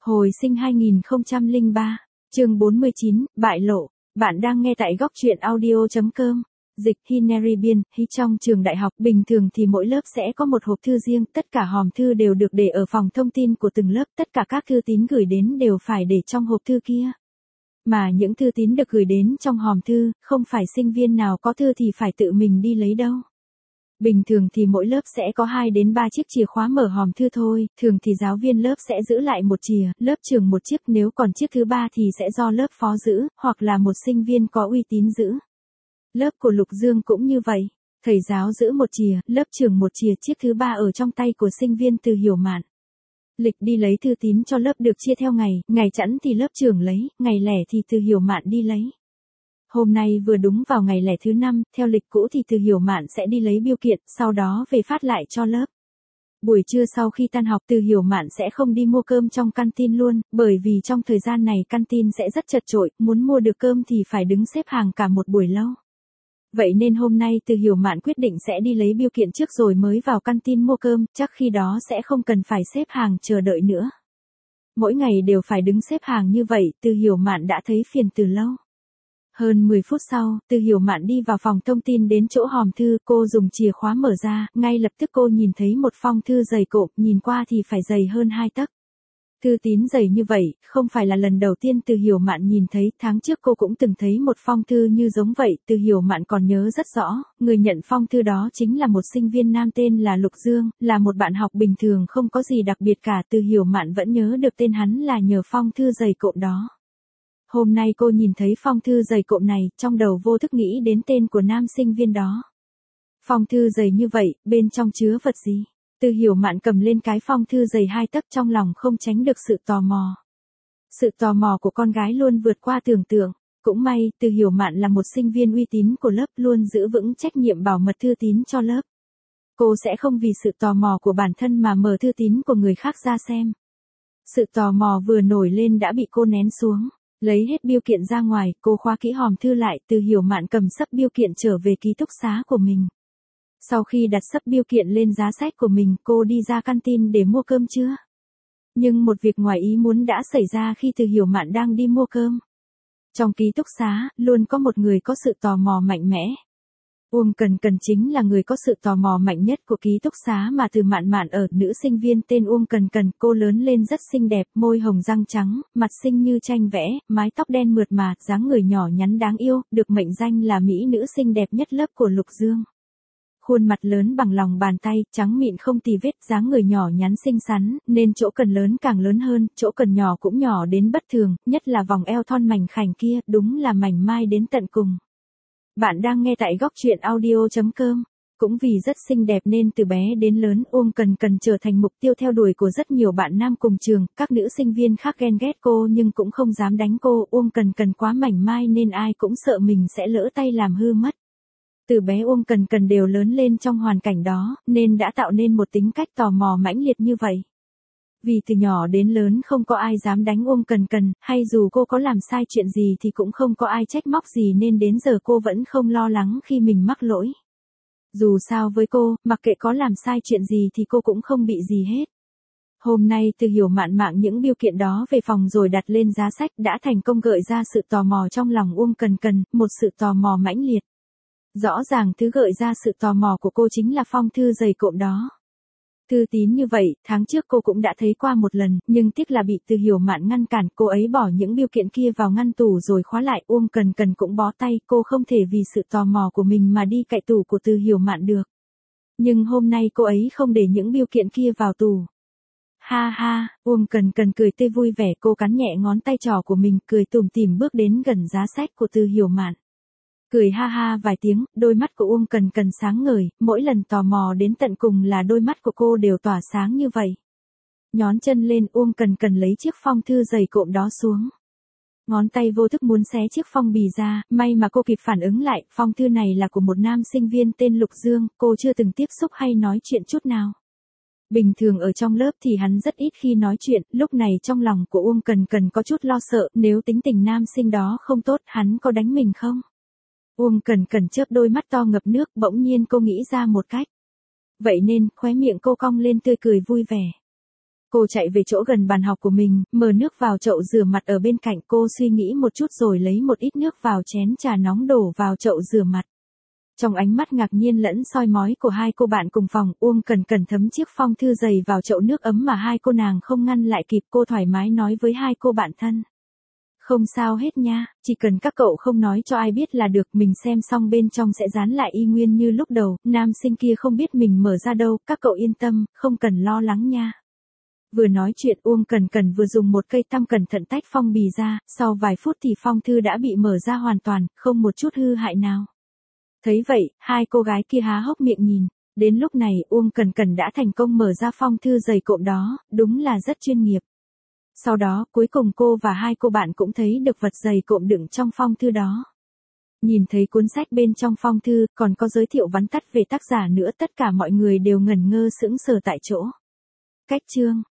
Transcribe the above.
Hồi sinh 2003, chương 49, bại lộ. Bạn đang nghe tại góc truyện audio.com. Dịch Hinary Biên, trong trường đại học bình thường thì mỗi lớp sẽ có một hộp thư riêng, tất cả hòm thư đều được để ở phòng thông tin của từng lớp, tất cả các thư tín gửi đến đều phải để trong hộp thư kia. Mà những thư tín được gửi đến trong hòm thư, không phải sinh viên nào có thư thì phải tự mình đi lấy đâu. Bình thường thì mỗi lớp sẽ có 2 đến 3 chiếc chìa khóa mở hòm thư thôi, thường thì giáo viên lớp sẽ giữ lại một chìa, lớp trưởng một chiếc, nếu còn chiếc thứ 3 thì sẽ do lớp phó giữ, hoặc là một sinh viên có uy tín giữ. Lớp của Lục Dương cũng như vậy, thầy giáo giữ một chìa, lớp trưởng một chìa, chiếc thứ 3 ở trong tay của sinh viên Từ Hiểu Mạn. Lịch đi lấy thư tín cho lớp được chia theo ngày chẵn thì lớp trưởng lấy, ngày lẻ thì Từ Hiểu Mạn đi lấy. Hôm nay vừa đúng vào ngày lẻ thứ 5, theo lịch cũ thì Từ Hiểu Mạn sẽ đi lấy bưu kiện, sau đó về phát lại cho lớp. Buổi trưa sau khi tan học Từ Hiểu Mạn sẽ không đi mua cơm trong canteen luôn, bởi vì trong thời gian này canteen sẽ rất chật chội, muốn mua được cơm thì phải đứng xếp hàng cả một buổi lâu. Vậy nên hôm nay Từ Hiểu Mạn quyết định sẽ đi lấy bưu kiện trước rồi mới vào canteen mua cơm, chắc khi đó sẽ không cần phải xếp hàng chờ đợi nữa. Mỗi ngày đều phải đứng xếp hàng như vậy, Từ Hiểu Mạn đã thấy phiền từ lâu. Hơn 10 phút sau, Từ Hiểu Mạn đi vào phòng thông tin đến chỗ hòm thư, cô dùng chìa khóa mở ra, ngay lập tức cô nhìn thấy một phong thư dày cộm, nhìn qua thì phải dày hơn 2 tấc. Thư tín dày như vậy, không phải là lần đầu tiên Từ Hiểu Mạn nhìn thấy, tháng trước cô cũng từng thấy một phong thư như giống vậy, Từ Hiểu Mạn còn nhớ rất rõ, người nhận phong thư đó chính là một sinh viên nam tên là Lục Dương, là một bạn học bình thường không có gì đặc biệt cả, Từ Hiểu Mạn vẫn nhớ được tên hắn là nhờ phong thư dày cộm đó. Hôm nay cô nhìn thấy phong thư dày cộm này, trong đầu vô thức nghĩ đến tên của nam sinh viên đó. Phong thư dày như vậy, bên trong chứa vật gì? Từ Hiểu Mạn cầm lên cái phong thư dày 2 tấc, trong lòng không tránh được sự tò mò. Sự tò mò của con gái luôn vượt qua tưởng tượng. Cũng may, Từ Hiểu Mạn là một sinh viên uy tín của lớp, luôn giữ vững trách nhiệm bảo mật thư tín cho lớp. Cô sẽ không vì sự tò mò của bản thân mà mở thư tín của người khác ra xem. Sự tò mò vừa nổi lên đã bị cô nén xuống. Lấy hết bưu kiện ra ngoài, cô khóa kỹ hòm thư lại, Từ Hiểu Mạn cầm xấp bưu kiện trở về ký túc xá của mình. Sau khi đặt xấp bưu kiện lên giá sách của mình, cô đi ra canteen để mua cơm trưa. Nhưng một việc ngoài ý muốn đã xảy ra khi Từ Hiểu Mạn đang đi mua cơm. Trong ký túc xá, luôn có một người có sự tò mò mạnh mẽ. Uông Cần Cần chính là người có sự tò mò mạnh nhất của ký túc xá mà Từ Mạn Mạn ở, nữ sinh viên tên Uông Cần Cần, cô lớn lên rất xinh đẹp, môi hồng răng trắng, mặt xinh như tranh vẽ, mái tóc đen mượt mà, dáng người nhỏ nhắn đáng yêu, được mệnh danh là mỹ nữ xinh đẹp nhất lớp của Lục Dương. Khuôn mặt lớn bằng lòng bàn tay, trắng mịn không tì vết, dáng người nhỏ nhắn xinh xắn, nên chỗ cần lớn càng lớn hơn, chỗ cần nhỏ cũng nhỏ đến bất thường, nhất là vòng eo thon mảnh khảnh kia, đúng là mảnh mai đến tận cùng. Bạn đang nghe tại góc truyện audio.com. Cũng vì rất xinh đẹp nên từ bé đến lớn, Uông Cần Cần trở thành mục tiêu theo đuổi của rất nhiều bạn nam cùng trường, các nữ sinh viên khác ghen ghét cô nhưng cũng không dám đánh cô, Uông Cần Cần quá mảnh mai nên ai cũng sợ mình sẽ lỡ tay làm hư mất. Từ bé Uông Cần Cần đều lớn lên trong hoàn cảnh đó, nên đã tạo nên một tính cách tò mò mãnh liệt như vậy. Vì từ nhỏ đến lớn không có ai dám đánh Uông Cần Cần, hay dù cô có làm sai chuyện gì thì cũng không có ai trách móc gì nên đến giờ cô vẫn không lo lắng khi mình mắc lỗi. Dù sao với cô, mặc kệ có làm sai chuyện gì thì cô cũng không bị gì hết. Hôm nay Từ Hiểu Mạn mang những bưu kiện đó về phòng rồi đặt lên giá sách đã thành công gợi ra sự tò mò trong lòng Uông Cần Cần, một sự tò mò mãnh liệt. Rõ ràng thứ gợi ra sự tò mò của cô chính là phong thư dày cộm đó. Thư tín như vậy, tháng trước cô cũng đã thấy qua một lần, nhưng tiếc là bị Từ Hiểu Mạn ngăn cản, cô ấy bỏ những bưu kiện kia vào ngăn tủ rồi khóa lại, Uông Cần Cần cũng bó tay, cô không thể vì sự tò mò của mình mà đi cạy tủ của Từ Hiểu Mạn được. Nhưng hôm nay cô ấy không để những bưu kiện kia vào tủ. Ha ha, Uông Cần Cần cười tươi vui vẻ, cô cắn nhẹ ngón tay trỏ của mình, cười tủm tỉm bước đến gần giá sách của Từ Hiểu Mạn. Cười ha ha vài tiếng, đôi mắt của Uông Cần Cần sáng ngời, mỗi lần tò mò đến tận cùng là đôi mắt của cô đều tỏa sáng như vậy. Nhón chân lên, Uông Cần Cần lấy chiếc phong thư dày cộm đó xuống. Ngón tay vô thức muốn xé chiếc phong bì ra, may mà cô kịp phản ứng lại, phong thư này là của một nam sinh viên tên Lục Dương, cô chưa từng tiếp xúc hay nói chuyện chút nào. Bình thường ở trong lớp thì hắn rất ít khi nói chuyện, lúc này trong lòng của Uông Cần Cần có chút lo sợ, nếu tính tình nam sinh đó không tốt, hắn có đánh mình không? Uông Cần Cần chớp đôi mắt to ngập nước, bỗng nhiên cô nghĩ ra một cách. Vậy nên, khóe miệng cô cong lên tươi cười vui vẻ. Cô chạy về chỗ gần bàn học của mình, mở nước vào chậu rửa mặt ở bên cạnh, cô suy nghĩ một chút rồi lấy một ít nước vào chén trà nóng đổ vào chậu rửa mặt. Trong ánh mắt ngạc nhiên lẫn soi mói của hai cô bạn cùng phòng, Uông Cần Cần thấm chiếc phong thư dày vào chậu nước ấm mà hai cô nàng không ngăn lại kịp. Cô thoải mái nói với hai cô bạn thân. Không sao hết nha, chỉ cần các cậu không nói cho ai biết là được, mình xem xong bên trong sẽ dán lại y nguyên như lúc đầu, nam sinh kia không biết mình mở ra đâu, các cậu yên tâm, không cần lo lắng nha. Vừa nói chuyện Uông Cần Cần vừa dùng một cây tăm cẩn thận tách phong bì ra, sau vài phút thì phong thư đã bị mở ra hoàn toàn, không một chút hư hại nào. Thấy vậy, hai cô gái kia há hốc miệng nhìn, đến lúc này Uông Cần Cần đã thành công mở ra phong thư dày cộm đó, đúng là rất chuyên nghiệp. Sau đó, cuối cùng cô và hai cô bạn cũng thấy được vật dày cộm đựng trong phong thư đó. Nhìn thấy cuốn sách bên trong phong thư, còn có giới thiệu vắn tắt về tác giả nữa, tất cả mọi người đều ngẩn ngơ sững sờ tại chỗ. Cách chương